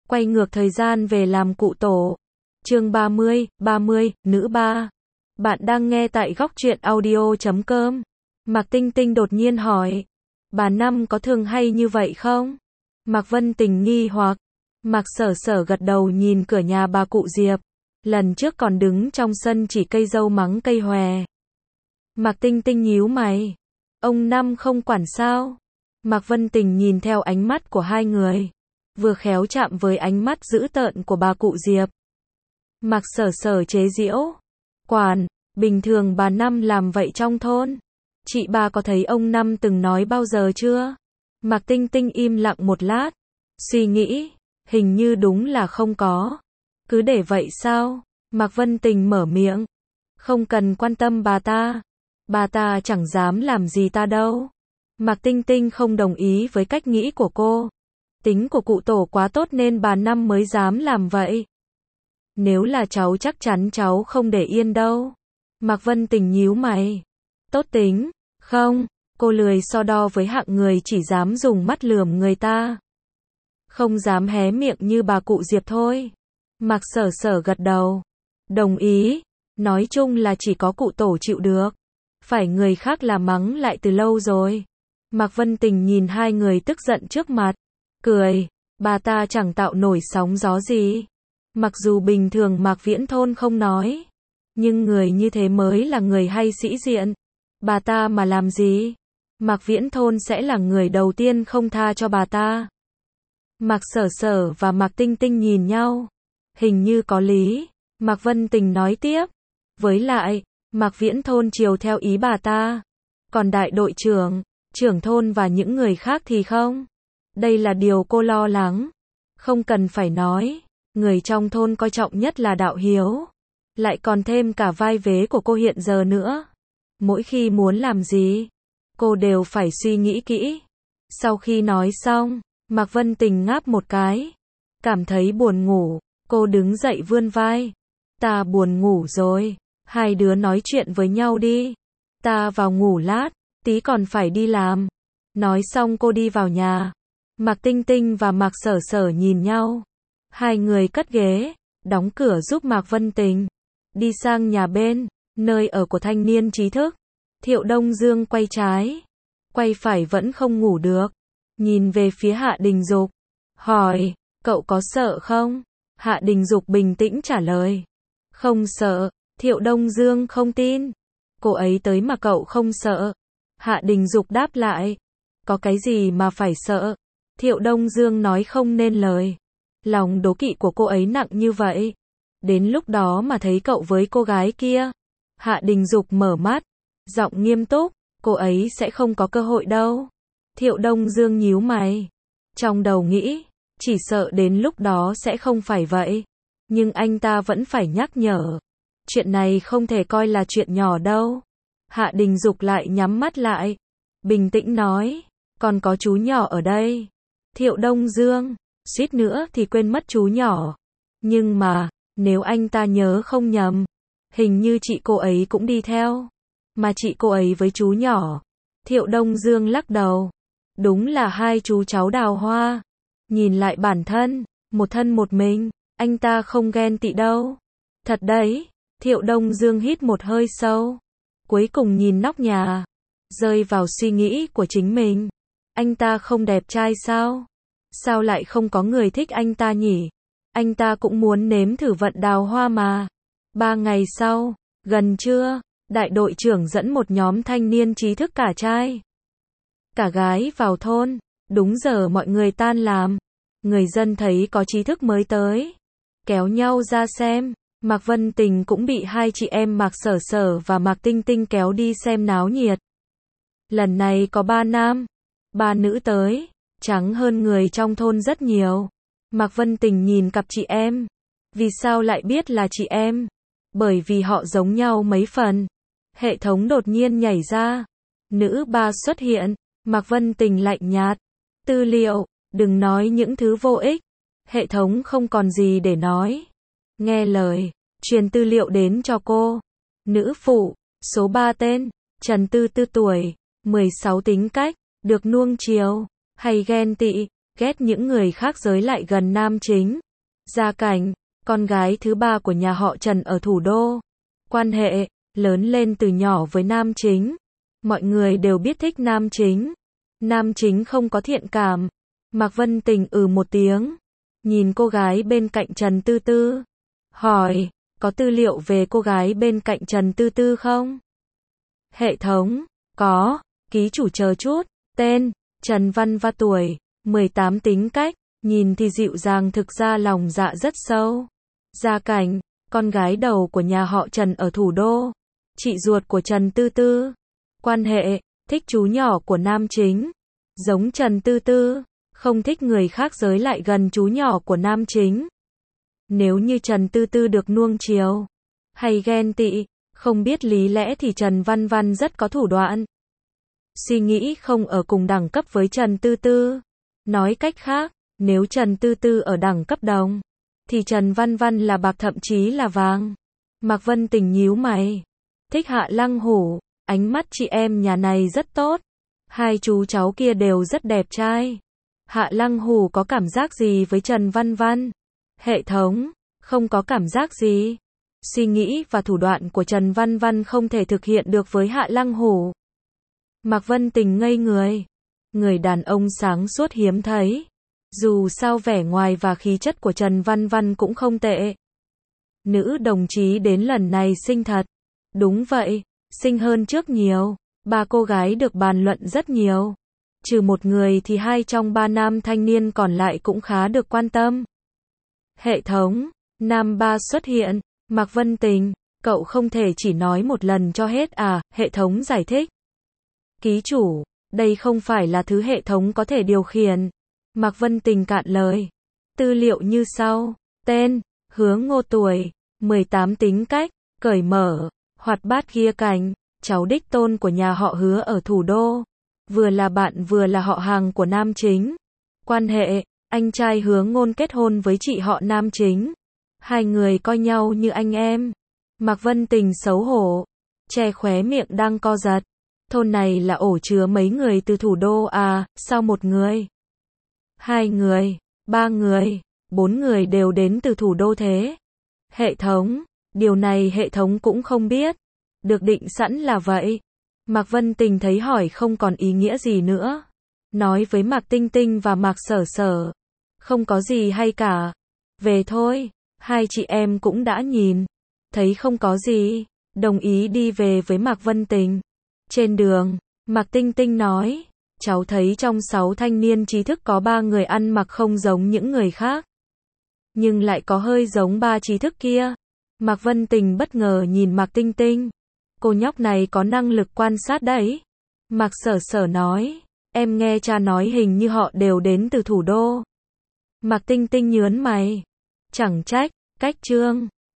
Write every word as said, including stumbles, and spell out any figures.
Quay ngược thời gian về làm cụ tổ. Chương ba mươi, ba mươi, nữ ba. Bạn đang nghe tại góc truyện audio chấm com. Mạc Tinh Tinh đột nhiên hỏi. Bà Năm có thường hay như vậy không? Mạc Vân Tình nghi hoặc. Mạc Sở Sở gật đầu nhìn cửa nhà bà cụ Diệp. Lần trước còn đứng trong sân chỉ cây dâu mắng cây hòe. Mạc Tinh Tinh nhíu mày. Ông Năm không quản sao? Mạc Vân Tình nhìn theo ánh mắt của hai người. Vừa khéo chạm với ánh mắt dữ tợn của bà cụ Diệp. Mạc Sở Sở chế giễu. Quản, bình thường bà Năm làm vậy trong thôn. Chị ba có thấy ông Năm từng nói bao giờ chưa? Mạc Tinh Tinh im lặng một lát. Suy nghĩ, hình như đúng là không có. Cứ để vậy sao? Mạc Vân Tình mở miệng. Không cần quan tâm bà ta. Bà ta chẳng dám làm gì ta đâu. Mạc Tinh Tinh không đồng ý với cách nghĩ của cô. Tính của cụ tổ quá tốt nên bà Năm mới dám làm vậy. Nếu là cháu chắc chắn cháu không để yên đâu. Mạc Vân Tình nhíu mày. Tốt tính, không, cô lười so đo với hạng người chỉ dám dùng mắt lườm người ta. Không dám hé miệng như bà cụ Diệp thôi. Mạc Sở Sở gật đầu. Đồng ý, nói chung là chỉ có cụ tổ chịu được. Phải người khác là mắng lại từ lâu rồi. Mạc Vân Tình nhìn hai người tức giận trước mặt. Cười, bà ta chẳng tạo nổi sóng gió gì. Mặc dù bình thường Mạc Viễn Thôn không nói. Nhưng người như thế mới là người hay sĩ diện. Bà ta mà làm gì? Mạc Viễn Thôn sẽ là người đầu tiên không tha cho bà ta. Mạc Sở Sở và Mạc Tinh Tinh nhìn nhau. Hình như có lý. Mạc Vân Tình nói tiếp. Với lại, Mạc Viễn Thôn chiều theo ý bà ta. Còn đại đội trưởng, trưởng thôn và những người khác thì không. Đây là điều cô lo lắng. Không cần phải nói. Người trong thôn coi trọng nhất là đạo hiếu. Lại còn thêm cả vai vế của cô hiện giờ nữa. Mỗi khi muốn làm gì, cô đều phải suy nghĩ kỹ. Sau khi nói xong, Mạc Vân Tình ngáp một cái. Cảm thấy buồn ngủ, cô đứng dậy vươn vai. Ta buồn ngủ rồi, hai đứa nói chuyện với nhau đi. Ta vào ngủ lát, tí còn phải đi làm. Nói xong cô đi vào nhà. Mạc Tinh Tinh và Mạc Sở Sở nhìn nhau. Hai người cất ghế, đóng cửa giúp Mạc Vân Tình. Đi sang nhà bên, nơi ở của thanh niên trí thức. Thiệu Đông Dương quay trái, quay phải vẫn không ngủ được. Nhìn về phía Hạ Đình Dục, hỏi, cậu có sợ không? Hạ Đình Dục bình tĩnh trả lời. Không sợ. Thiệu Đông Dương không tin. Cô ấy tới mà cậu không sợ. Hạ Đình Dục đáp lại. Có cái gì mà phải sợ? Thiệu Đông Dương nói không nên lời. Lòng đố kỵ của cô ấy nặng như vậy. Đến lúc đó mà thấy cậu với cô gái kia. Hạ Đình Dục mở mắt, giọng nghiêm túc, cô ấy sẽ không có cơ hội đâu. Thiệu Đông Dương nhíu mày. Trong đầu nghĩ, chỉ sợ đến lúc đó sẽ không phải vậy. Nhưng anh ta vẫn phải nhắc nhở. Chuyện này không thể coi là chuyện nhỏ đâu. Hạ Đình Dục lại nhắm mắt lại. Bình tĩnh nói, còn có chú nhỏ ở đây. Thiệu Đông Dương, suýt nữa thì quên mất chú nhỏ. Nhưng mà, nếu anh ta nhớ không nhầm, hình như chị cô ấy cũng đi theo. Mà chị cô ấy với chú nhỏ. Thiệu Đông Dương lắc đầu. Đúng là hai chú cháu đào hoa. Nhìn lại bản thân, một thân một mình, anh ta không ghen tị đâu. Thật đấy. Thiệu Đông Dương hít một hơi sâu. Cuối cùng nhìn nóc nhà. Rơi vào suy nghĩ của chính mình. Anh ta không đẹp trai sao? Sao lại không có người thích anh ta nhỉ? Anh ta cũng muốn nếm thử vận đào hoa mà. Ba ngày sau, gần trưa, đại đội trưởng dẫn một nhóm thanh niên trí thức cả trai, cả gái vào thôn. Đúng giờ mọi người tan làm. Người dân thấy có trí thức mới tới, kéo nhau ra xem. Mạc Vân Tình cũng bị hai chị em Mạc Sở Sở và Mạc Tinh Tinh kéo đi xem náo nhiệt. Lần này có ba nam, ba nữ tới, trắng hơn người trong thôn rất nhiều. Mạc Vân Tình nhìn cặp chị em. Vì sao lại biết là chị em? Bởi vì họ giống nhau mấy phần. Hệ thống đột nhiên nhảy ra. Nữ ba xuất hiện. Mạc Vân Tình lạnh nhạt. Tư liệu, đừng nói những thứ vô ích. Hệ thống không còn gì để nói. Nghe lời, truyền tư liệu đến cho cô. Nữ phụ, số ba tên, Trần Tư Tư tuổi, mười sáu tính cách, được nuông chiều, hay ghen tị. ghét những người khác giới lại gần nam chính. Gia Cảnh, con gái thứ ba của nhà họ Trần ở thủ đô. Quan hệ, lớn lên từ nhỏ với nam chính. Mọi người đều biết thích nam chính. Nam chính không có thiện cảm. Mạc Vân Tình ừ một tiếng. Nhìn cô gái bên cạnh Trần Tư Tư. Hỏi, có tư liệu về cô gái bên cạnh Trần Tư Tư không? Hệ thống, có, ký chủ chờ chút. Tên, Trần Văn Va tuổi, mười tám tính cách, nhìn thì dịu dàng thực ra lòng dạ rất sâu. Gia Cảnh, con gái đầu của nhà họ Trần ở thủ đô. Chị ruột của Trần Tư Tư. Quan hệ, thích chú nhỏ của nam chính. Giống Trần Tư Tư, không thích người khác giới lại gần chú nhỏ của nam chính. Nếu như Trần Tư Tư được nuông chiều, hay ghen tị, không biết lý lẽ thì Trần Văn Văn rất có thủ đoạn. Suy nghĩ không ở cùng đẳng cấp với Trần Tư Tư. Nói cách khác, nếu Trần Tư Tư ở đẳng cấp đồng, thì Trần Văn Văn là bạc thậm chí là vàng. Mạc Vân Tình nhíu mày. Thích Hạ Lăng Hủ, ánh mắt chị em nhà này rất tốt. Hai chú cháu kia đều rất đẹp trai. Hạ Lăng Hủ có cảm giác gì với Trần Văn Văn? Hệ thống, không có cảm giác gì. Suy nghĩ và thủ đoạn của Trần Văn Văn không thể thực hiện được với Hạ Lăng Hủ. Mạc Vân Tình ngây người. Người đàn ông sáng suốt hiếm thấy. Dù sao vẻ ngoài và khí chất của Trần Văn Văn cũng không tệ. Nữ đồng chí đến lần này xinh thật. Đúng vậy, xinh hơn trước nhiều. Ba cô gái được bàn luận rất nhiều. Trừ một người thì hai trong ba nam thanh niên còn lại cũng khá được quan tâm. Hệ thống, nam ba xuất hiện. Mạc Vân Tình, cậu không thể chỉ nói một lần cho hết à, hệ thống giải thích. Ký chủ, đây không phải là thứ hệ thống có thể điều khiển. Mạc Vân Tình cạn lời. Tư liệu như sau. Tên, Hứa Ngô tuổi, mười tám tính cách, cởi mở, hoạt bát Gia Cảnh, cháu đích tôn của nhà họ Hứa ở thủ đô. Vừa là bạn vừa là họ hàng của nam chính. Quan hệ, anh trai Hứa Ngôn kết hôn với chị họ nam chính. Hai người coi nhau như anh em. Mạc Vân Tình xấu hổ, che khóe miệng đang co giật. Thôn này là ổ chứa mấy người từ thủ đô à, sao một người, hai người, ba người, bốn người đều đến từ thủ đô thế? Hệ thống, điều này hệ thống cũng không biết. Được định sẵn là vậy. Mạc Vân Tình thấy hỏi không còn ý nghĩa gì nữa. Nói với Mạc Tinh Tinh và Mạc Sở Sở. Không có gì hay cả. Về thôi. Hai chị em cũng đã nhìn. Thấy không có gì. Đồng ý đi về với Mạc Vân Tình. Trên đường, Mạc Tinh Tinh nói. Cháu thấy trong sáu thanh niên trí thức có ba người ăn mặc không giống những người khác. Nhưng lại có hơi giống ba trí thức kia. Mạc Vân Tình bất ngờ nhìn Mạc Tinh Tinh. Cô nhóc này có năng lực quan sát đấy. Mạc Sở Sở nói. Em nghe cha nói hình như họ đều đến từ thủ đô. Mạc Tinh Tinh nhớn mày. Chẳng trách, cách chương.